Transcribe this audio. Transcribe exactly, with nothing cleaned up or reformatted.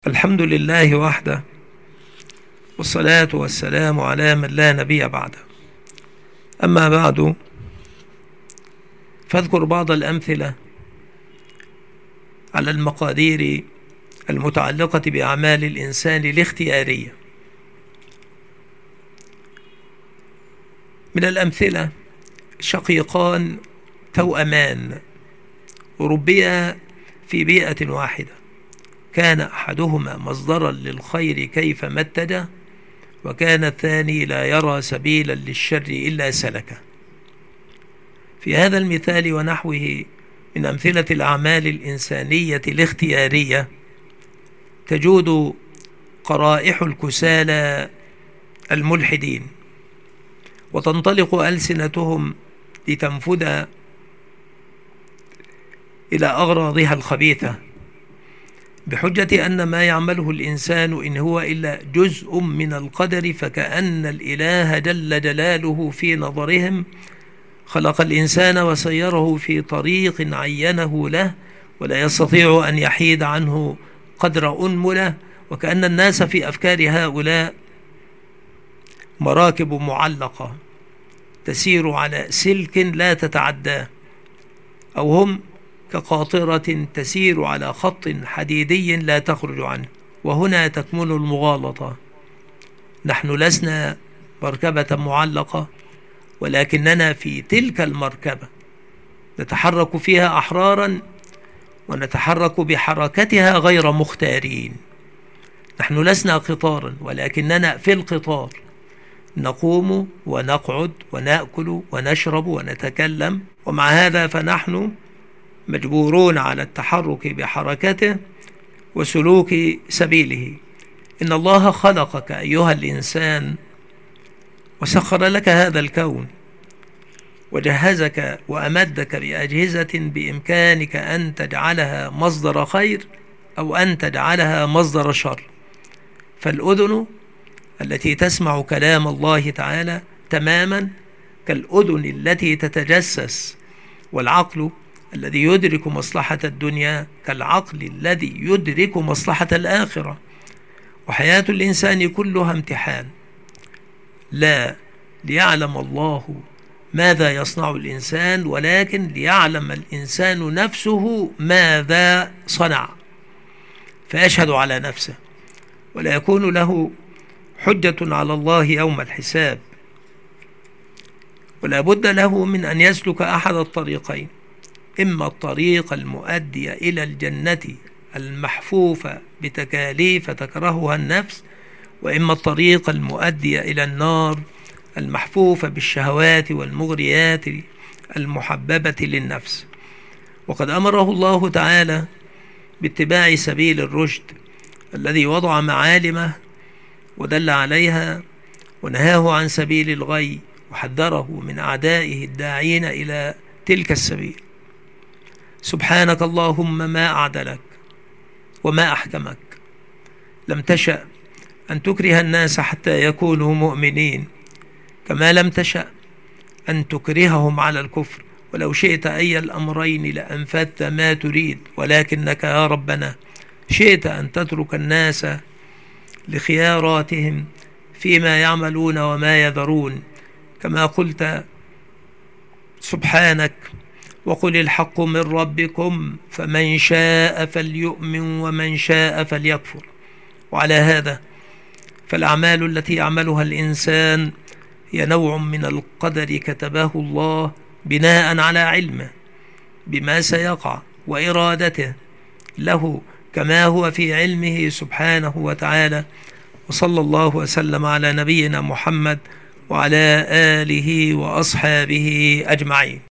الحمد لله وحده، والصلاة والسلام على من لا نبي بعده. أما بعد، فاذكر بعض الأمثلة على المقادير المتعلقة بأعمال الإنسان الاختيارية. من الأمثلة: شقيقان توأمان ربيا في بيئة واحدة، كان أحدهما مصدرا للخير كيفما اتجه، وكان الثاني لا يرى سبيلا للشر إلا سلكه. في هذا المثال ونحوه من أمثلة الأعمال الإنسانية الاختيارية تجود قرائح الكسالى الملحدين، وتنطلق ألسنتهم لتنفذ إلى أغراضها الخبيثة بحجة أن ما يعمله الإنسان إن هو إلا جزء من القدر، فكأن الإله جل جلاله في نظرهم خلق الإنسان وسيره في طريق عينه له، ولا يستطيع أن يحيد عنه قدر أنمله، وكأن الناس في أفكار هؤلاء مراكب معلقة تسير على سلك لا تتعداه، أو هم كقاطرة تسير على خط حديدي لا تخرج عنه. وهنا تكمن المغالطة. نحن لسنا مركبة معلقة، ولكننا في تلك المركبة نتحرك فيها أحرارا، ونتحرك بحركتها غير مختارين. نحن لسنا قطارا، ولكننا في القطار نقوم ونقعد ونأكل ونشرب ونتكلم، ومع هذا فنحن مجبورون على التحرك بحركته وسلوك سبيله. إن الله خلقك أيها الإنسان وسخر لك هذا الكون، وجهزك وأمدك بأجهزة بإمكانك أن تجعلها مصدر خير أو أن تجعلها مصدر شر. فالأذن التي تسمع كلام الله تعالى تماما كالأذن التي تتجسس، والعقل الذي يدرك مصلحة الدنيا كالعقل الذي يدرك مصلحة الآخرة. وحياة الإنسان كلها امتحان، لا ليعلم الله ماذا يصنع الإنسان، ولكن ليعلم الإنسان نفسه ماذا صنع، فيشهد على نفسه ولا يكون له حجة على الله يوم الحساب. ولا بد له من أن يسلك أحد الطريقين: إما الطريق المؤدي إلى الجنة المحفوفة بتكاليف تكرهها النفس، وإما الطريق المؤدي إلى النار المحفوفة بالشهوات والمغريات المحببة للنفس. وقد أمره الله تعالى باتباع سبيل الرشد الذي وضع معالمه ودل عليها، ونهاه عن سبيل الغي وحذره من أعدائه الداعين إلى تلك السبيل. سبحانك اللهم ما أعدلك وما أحكمك. لم تشأ أن تكره الناس حتى يكونوا مؤمنين، كما لم تشأ أن تكرههم على الكفر. ولو شئت أي الأمرين لأنفذت ما تريد، ولكنك يا ربنا شئت أن تترك الناس لخياراتهم فيما يعملون وما يذرون، كما قلت سبحانك: وقل الحق من ربكم فمن شاء فليؤمن ومن شاء فليكفر. وعلى هذا فالأعمال التي يعملها الإنسان هي نوع من القدر كتبه الله بناء على علمه بما سيقع وإرادته له، كما هو في علمه سبحانه وتعالى. وصلى الله وسلم على نبينا محمد وعلى آله وأصحابه أجمعين.